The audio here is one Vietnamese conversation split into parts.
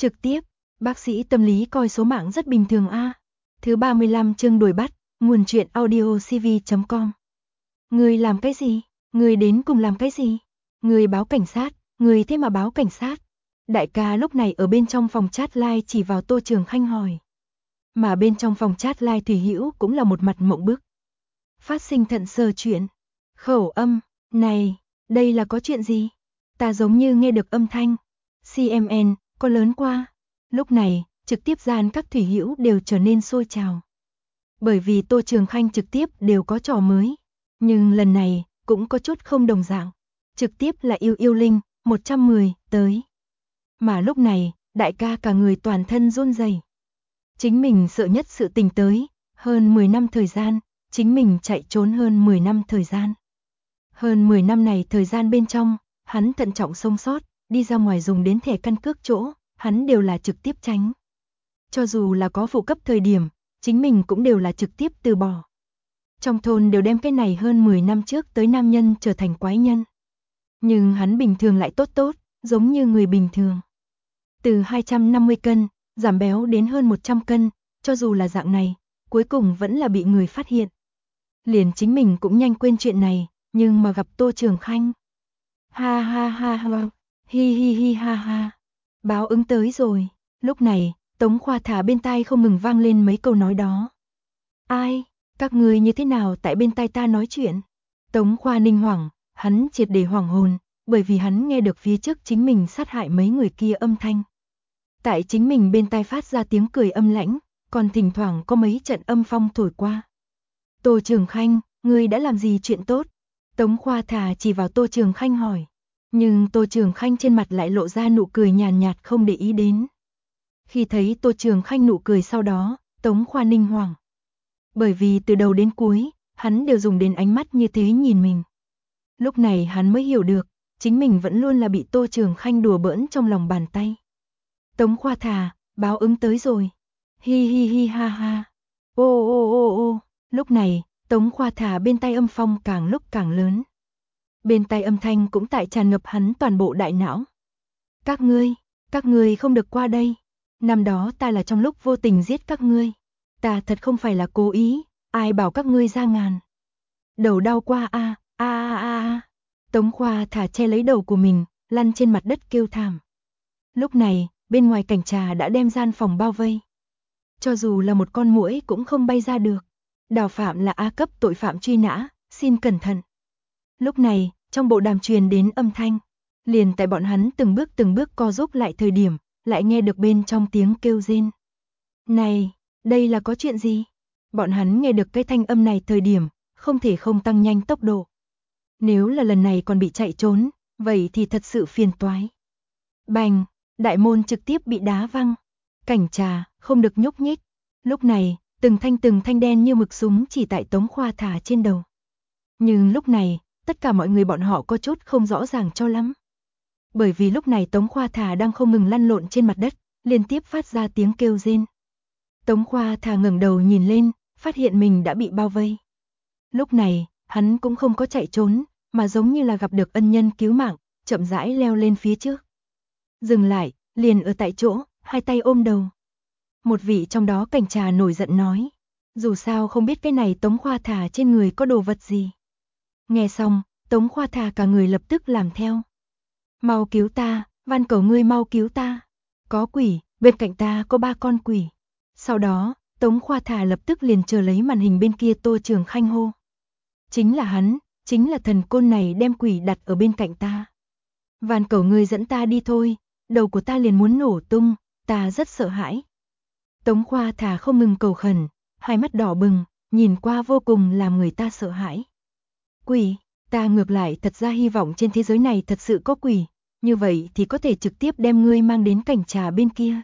Trực tiếp, bác sĩ tâm lý coi số mạng rất bình thường a. Thứ 35 chương đuổi bắt, nguồn truyện audio cv.com. Người làm cái gì? Người đến cùng làm cái gì? Người báo cảnh sát, người thế mà báo cảnh sát. Đại ca lúc này ở bên trong phòng chat live chỉ vào Tô Trường Khanh hỏi. Mà bên trong phòng chat live Thủy Hữu cũng là một mặt mộng bức. Phát sinh thận sờ chuyện. Khẩu âm, này, đây là có chuyện gì? Ta giống như nghe được âm thanh. CMN, có lớn qua. Lúc này, trực tiếp gian các Thủy Hữu đều trở nên sôi trào. Bởi vì Tô Trường Khanh trực tiếp đều có trò mới. Nhưng lần này, cũng có chút không đồng dạng. Trực tiếp là yêu yêu linh, 110, tới. Mà lúc này, đại ca cả người toàn thân run rẩy. Chính mình sợ nhất sự tình tới, hơn 10 năm thời gian, chính mình chạy trốn hơn 10 năm thời gian. Hơn 10 năm này thời gian bên trong, hắn thận trọng sống sót, đi ra ngoài dùng đến thẻ căn cước chỗ, hắn đều là trực tiếp tránh. Cho dù là có phụ cấp thời điểm, chính mình cũng đều là trực tiếp từ bỏ. Trong thôn đều đem cái này hơn 10 năm trước tới nam nhân trở thành quái nhân. Nhưng hắn bình thường lại tốt tốt, giống như người bình thường. Từ 250 cân, giảm béo đến hơn 100 cân, cho dù là dạng này, cuối cùng vẫn là bị người phát hiện. Liền chính mình cũng nhanh quên chuyện này, nhưng mà gặp Tô Trường Khanh. Ha ha ha ha, hi hi hi ha ha. Báo ứng tới rồi, lúc này, Tống Khoa Thả bên tai không ngừng vang lên mấy câu nói đó. Ai, các người như thế nào tại bên tai ta nói chuyện? Tống Khoa Ninh hoảng, hắn triệt để hoảng hồn, bởi vì hắn nghe được phía trước chính mình sát hại mấy người kia âm thanh. Tại chính mình bên tai phát ra tiếng cười âm lãnh, còn thỉnh thoảng có mấy trận âm phong thổi qua. Tô Trường Khanh, ngươi đã làm gì chuyện tốt? Tống Khoa Thả chỉ vào Tô Trường Khanh hỏi. Nhưng Tô Trường Khanh trên mặt lại lộ ra nụ cười nhàn nhạt không để ý đến. Khi thấy Tô Trường Khanh nụ cười sau đó, Tống Khoa Ninh hoảng. Bởi vì từ đầu đến cuối, hắn đều dùng đến ánh mắt như thế nhìn mình. Lúc này hắn mới hiểu được, chính mình vẫn luôn là bị Tô Trường Khanh đùa bỡn trong lòng bàn tay. Tống Khoa Thả, báo ứng tới rồi. Hi hi hi ha ha. Ô ô ô ô. Lúc này, Tống Khoa Thả bên tai âm phong càng lúc càng lớn. Bên tai âm thanh cũng tại tràn ngập hắn toàn bộ đại não. Các ngươi không được qua đây. Năm đó ta là trong lúc vô tình giết các ngươi. Ta thật không phải là cố ý, ai bảo các ngươi ra ngàn. Đầu đau qua a a a a. Tống Khoa Thả che lấy đầu của mình, lăn trên mặt đất kêu thảm. Lúc này, bên ngoài cảnh trà đã đem gian phòng bao vây. Cho dù là một con muỗi cũng không bay ra được. Đào Phạm là A cấp tội phạm truy nã, xin cẩn thận. Lúc này, trong bộ đàm truyền đến âm thanh, liền tại bọn hắn từng bước co rúm lại thời điểm, lại nghe được bên trong tiếng kêu rên. Này, đây là có chuyện gì? Bọn hắn nghe được cái thanh âm này thời điểm, không thể không tăng nhanh tốc độ. Nếu là lần này còn bị chạy trốn, vậy thì thật sự phiền toái. Bành, đại môn trực tiếp bị đá văng. Cảnh trà, không được nhúc nhích. Lúc này, từng thanh đen như mực súng chỉ tại Tống Khoa Thả trên đầu. Nhưng lúc này, tất cả mọi người bọn họ có chút không rõ ràng cho lắm. Bởi vì lúc này Tống Khoa Thả đang không ngừng lăn lộn trên mặt đất, liên tiếp phát ra tiếng kêu rên. Tống Khoa Thả ngẩng đầu nhìn lên, phát hiện mình đã bị bao vây. Lúc này, hắn cũng không có chạy trốn, mà giống như là gặp được ân nhân cứu mạng, chậm rãi leo lên phía trước. Dừng lại, liền ở tại chỗ, hai tay ôm đầu. Một vị trong đó cảnh trà nổi giận nói, dù sao không biết cái này Tống Khoa Thả trên người có đồ vật gì. Nghe xong, Tống Khoa Thả cả người lập tức làm theo. Mau cứu ta, van cầu ngươi mau cứu ta. Có quỷ, bên cạnh ta có 3 con quỷ. Sau đó, Tống Khoa Thả lập tức liền chờ lấy màn hình bên kia Tô Trường Khanh hô. Chính là hắn, chính là thần côn này đem quỷ đặt ở bên cạnh ta. Van cầu ngươi dẫn ta đi thôi, đầu của ta liền muốn nổ tung, ta rất sợ hãi. Tống Khoa Thả không ngừng cầu khẩn, hai mắt đỏ bừng, nhìn qua vô cùng làm người ta sợ hãi. Quỷ, ta ngược lại thật ra hy vọng trên thế giới này thật sự có quỷ, như vậy thì có thể trực tiếp đem ngươi mang đến cảnh trà bên kia.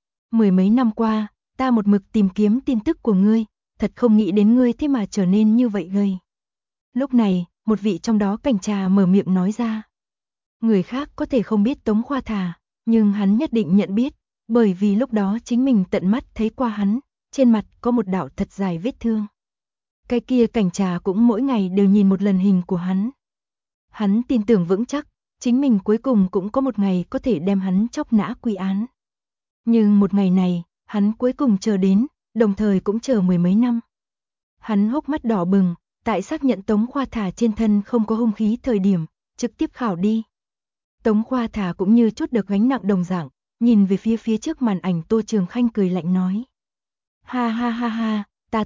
10 mấy năm qua, ta một mực tìm kiếm tin tức của ngươi, thật không nghĩ đến ngươi thế mà trở nên như vậy gầy. Lúc này, một vị trong đó cảnh trà mở miệng nói ra. Người khác có thể không biết Tống Khoa Thả, nhưng hắn nhất định nhận biết, bởi vì lúc đó chính mình tận mắt thấy qua hắn, trên mặt có một đạo thật dài vết thương. Cái kia cảnh trà cũng mỗi ngày đều nhìn một lần hình của hắn. Hắn tin tưởng vững chắc, chính mình cuối cùng cũng có một ngày có thể đem hắn chóc nã quy án. Nhưng một ngày này, hắn cuối cùng chờ đến, đồng thời cũng chờ mười mấy năm. Hắn hốc mắt đỏ bừng, tại xác nhận Tống Khoa Thả trên thân không có hung khí thời điểm, trực tiếp khảo đi. Tống Khoa Thả cũng như chút được gánh nặng đồng dạng, nhìn về phía trước màn ảnh Tô Trường Khanh cười lạnh nói. Ha ha ha ha, ta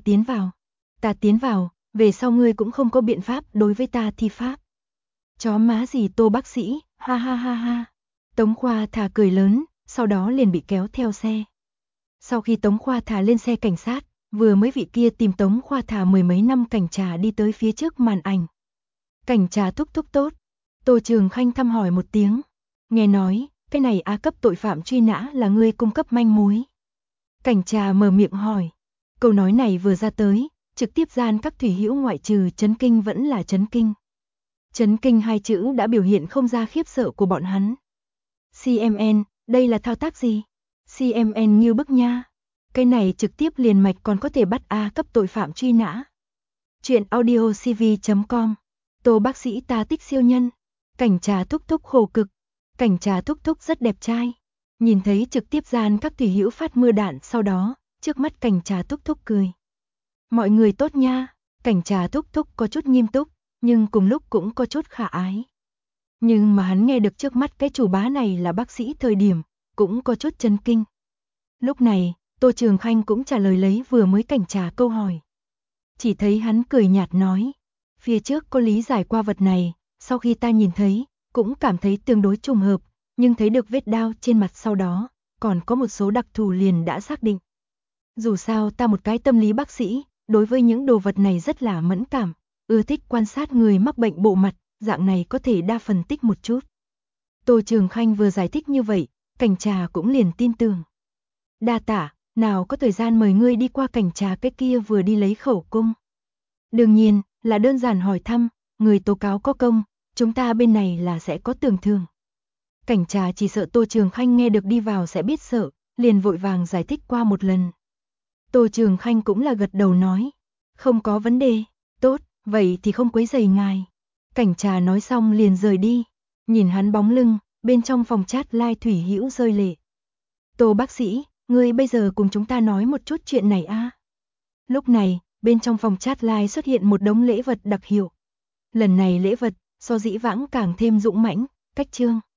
tiến vào, về sau ngươi cũng không có biện pháp đối với ta thi pháp. Chó má gì Tô bác sĩ, ha ha ha ha. Tống Khoa Thả cười lớn, sau đó liền bị kéo theo xe. Sau khi Tống Khoa Thả lên xe cảnh sát, vừa mới vị kia tìm Tống Khoa Thả mười mấy năm cảnh trà đi tới phía trước màn ảnh. Cảnh trà thúc thúc tốt. Tô Trường Khanh thăm hỏi một tiếng. Nghe nói, cái này A cấp tội phạm truy nã là ngươi cung cấp manh mối. Cảnh trà mở miệng hỏi. Câu nói này vừa ra tới, trực tiếp gian các thủy hữu ngoại trừ chấn kinh vẫn là chấn kinh. Chấn kinh hai chữ đã biểu hiện không ra khiếp sợ của bọn hắn. CMN, đây là thao tác gì? CMN như bức nha. Cái này trực tiếp liền mạch còn có thể bắt A cấp tội phạm truy nã. Chuyện audiocv.com. Tô bác sĩ ta tích siêu nhân. Cảnh trà thúc thúc khổ cực. Cảnh trà thúc thúc rất đẹp trai. Nhìn thấy trực tiếp gian các thủy hữu phát mưa đạn sau đó, trước mắt cảnh trà thúc thúc cười. Mọi người tốt nha. Cảnh trà thúc thúc có chút nghiêm túc, nhưng cùng lúc cũng có chút khả ái. Nhưng mà hắn nghe được trước mắt cái chủ bá này là bác sĩ thời điểm, cũng có chút chấn kinh. Lúc này, Tô Trường Khanh cũng trả lời lấy vừa mới cảnh trà câu hỏi. Chỉ thấy hắn cười nhạt nói, phía trước có lý giải qua vật này, sau khi ta nhìn thấy, cũng cảm thấy tương đối trùng hợp, nhưng thấy được vết đao trên mặt sau đó, còn có một số đặc thù liền đã xác định. Dù sao ta một cái tâm lý bác sĩ, đối với những đồ vật này rất là mẫn cảm, ưa thích quan sát người mắc bệnh bộ mặt, dạng này có thể đa phân tích một chút. Tô Trường Khanh vừa giải thích như vậy, cảnh trà cũng liền tin tưởng. Đa tả, nào có thời gian mời ngươi đi qua cảnh trà cái kia vừa đi lấy khẩu cung. Đương nhiên, là đơn giản hỏi thăm, người tố cáo có công, chúng ta bên này là sẽ có tưởng thưởng. Cảnh trà chỉ sợ Tô Trường Khanh nghe được đi vào sẽ biết sợ, liền vội vàng giải thích qua một lần. Tô Trường Khanh cũng là gật đầu nói, không có vấn đề, tốt, vậy thì không quấy rầy ngài. Cảnh trà nói xong liền rời đi, nhìn hắn bóng lưng, bên trong phòng chat live thủy hữu rơi lệ. Tô bác sĩ, ngươi bây giờ cùng chúng ta nói một chút chuyện này a. Lúc này, bên trong phòng chat live xuất hiện một đống lễ vật đặc hiệu. Lần này lễ vật, so dĩ vãng càng thêm dũng mãnh, cách trương.